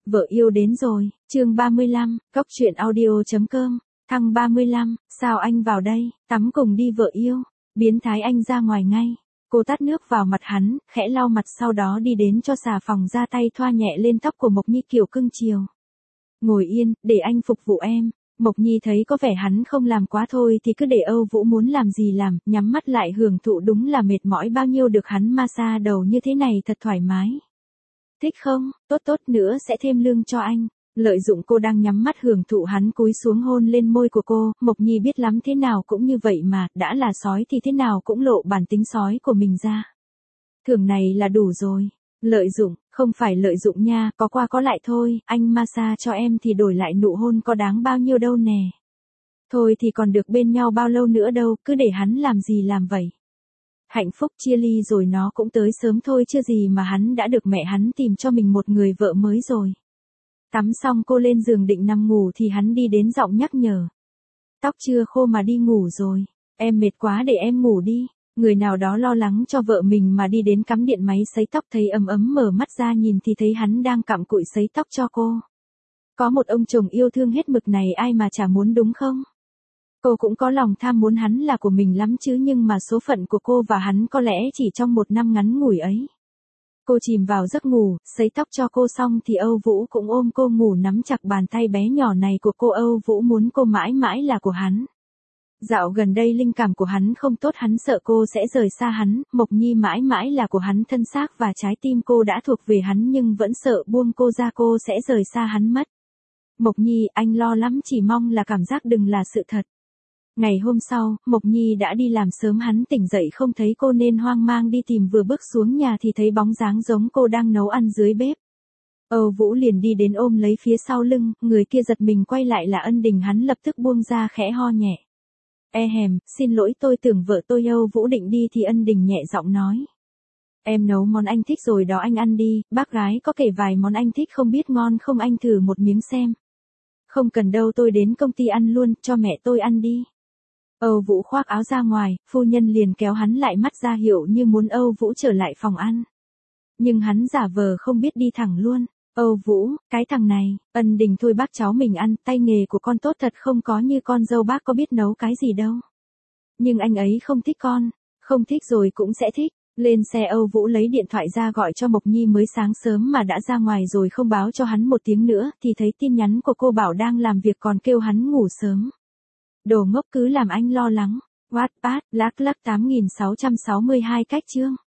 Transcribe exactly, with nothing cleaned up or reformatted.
Vợ yêu đến rồi, chương ba mươi lăm, cốc truyện audio.com, thăng ba mươi lăm, sao anh vào đây, tắm cùng đi vợ yêu, biến thái anh ra ngoài ngay. Cô tát nước vào mặt hắn, khẽ lau mặt sau đó đi đến cho xà phòng ra tay thoa nhẹ lên tóc của Mộc Nhi kiểu cưng chiều. Ngồi yên, để anh phục vụ em. Mộc Nhi thấy có vẻ hắn không làm quá thôi thì cứ để Âu Vũ muốn làm gì làm, nhắm mắt lại hưởng thụ đúng là mệt mỏi bao nhiêu được hắn massage đầu như thế này thật thoải mái. Thích không, tốt tốt nữa sẽ thêm lương cho anh. Lợi dụng cô đang nhắm mắt hưởng thụ hắn cúi xuống hôn lên môi của cô, Mộc Nhi biết lắm thế nào cũng như vậy mà, đã là sói thì thế nào cũng lộ bản tính sói của mình ra. Thưởng này là đủ rồi. Lợi dụng, không phải lợi dụng nha, có qua có lại thôi, anh massage cho em thì đổi lại nụ hôn có đáng bao nhiêu đâu nè. Thôi thì còn được bên nhau bao lâu nữa đâu, cứ để hắn làm gì làm vậy. Hạnh phúc chia ly rồi nó cũng tới sớm thôi chưa gì mà hắn đã được mẹ hắn tìm cho mình một người vợ mới rồi. Tắm xong cô lên giường định nằm ngủ thì hắn đi đến giọng nhắc nhở. Tóc chưa khô mà đi ngủ rồi, em mệt quá để em ngủ đi. Người nào đó lo lắng cho vợ mình mà đi đến cắm điện máy sấy tóc thấy ấm ấm mở mắt ra nhìn thì thấy hắn đang cặm cụi sấy tóc cho cô. Có một ông chồng yêu thương hết mực này ai mà chả muốn đúng không? Cô cũng có lòng tham muốn hắn là của mình lắm chứ nhưng mà số phận của cô và hắn có lẽ chỉ trong một năm ngắn ngủi ấy. Cô chìm vào giấc ngủ, sấy tóc cho cô xong thì Âu Vũ cũng ôm cô ngủ nắm chặt bàn tay bé nhỏ này của cô. Âu Vũ muốn cô mãi mãi là của hắn. Dạo gần đây linh cảm của hắn không tốt, hắn sợ cô sẽ rời xa hắn, Mộc Nhi mãi mãi là của hắn, thân xác và trái tim cô đã thuộc về hắn nhưng vẫn sợ buông cô ra cô sẽ rời xa hắn mất. Mộc Nhi, anh lo lắm, chỉ mong là cảm giác đừng là sự thật. Ngày hôm sau, Mộc Nhi đã đi làm sớm, hắn tỉnh dậy không thấy cô nên hoang mang đi tìm, vừa bước xuống nhà thì thấy bóng dáng giống cô đang nấu ăn dưới bếp. Âu Vũ liền đi đến ôm lấy phía sau lưng, người kia giật mình quay lại là Ân Đình, hắn lập tức buông ra khẽ ho nhẹ. E hèm, xin lỗi tôi tưởng vợ tôi. Âu Vũ định đi thì Ân Đình nhẹ giọng nói. Em nấu món anh thích rồi đó, anh ăn đi, bác gái có kể vài món anh thích không biết ngon không, anh thử một miếng xem. Không cần đâu, tôi đến công ty ăn luôn, cho mẹ tôi ăn đi. Âu Vũ khoác áo ra ngoài, phu nhân liền kéo hắn lại, mắt ra hiệu như muốn Âu Vũ trở lại phòng ăn. Nhưng hắn giả vờ không biết đi thẳng luôn. Âu Vũ, cái thằng này, Ân Đình thôi bác cháu mình ăn, tay nghề của con tốt thật không có như con dâu bác có biết nấu cái gì đâu. Nhưng anh ấy không thích con, không thích rồi cũng sẽ thích. Lên xe Âu Vũ lấy điện thoại ra gọi cho Mộc Nhi, mới sáng sớm mà đã ra ngoài rồi không báo cho hắn một tiếng nữa thì thấy tin nhắn của cô bảo đang làm việc còn kêu hắn ngủ sớm. Đồ ngốc cứ làm anh lo lắng. Wattpad, lác lác tám nghìn sáu trăm sáu mươi hai cách chương.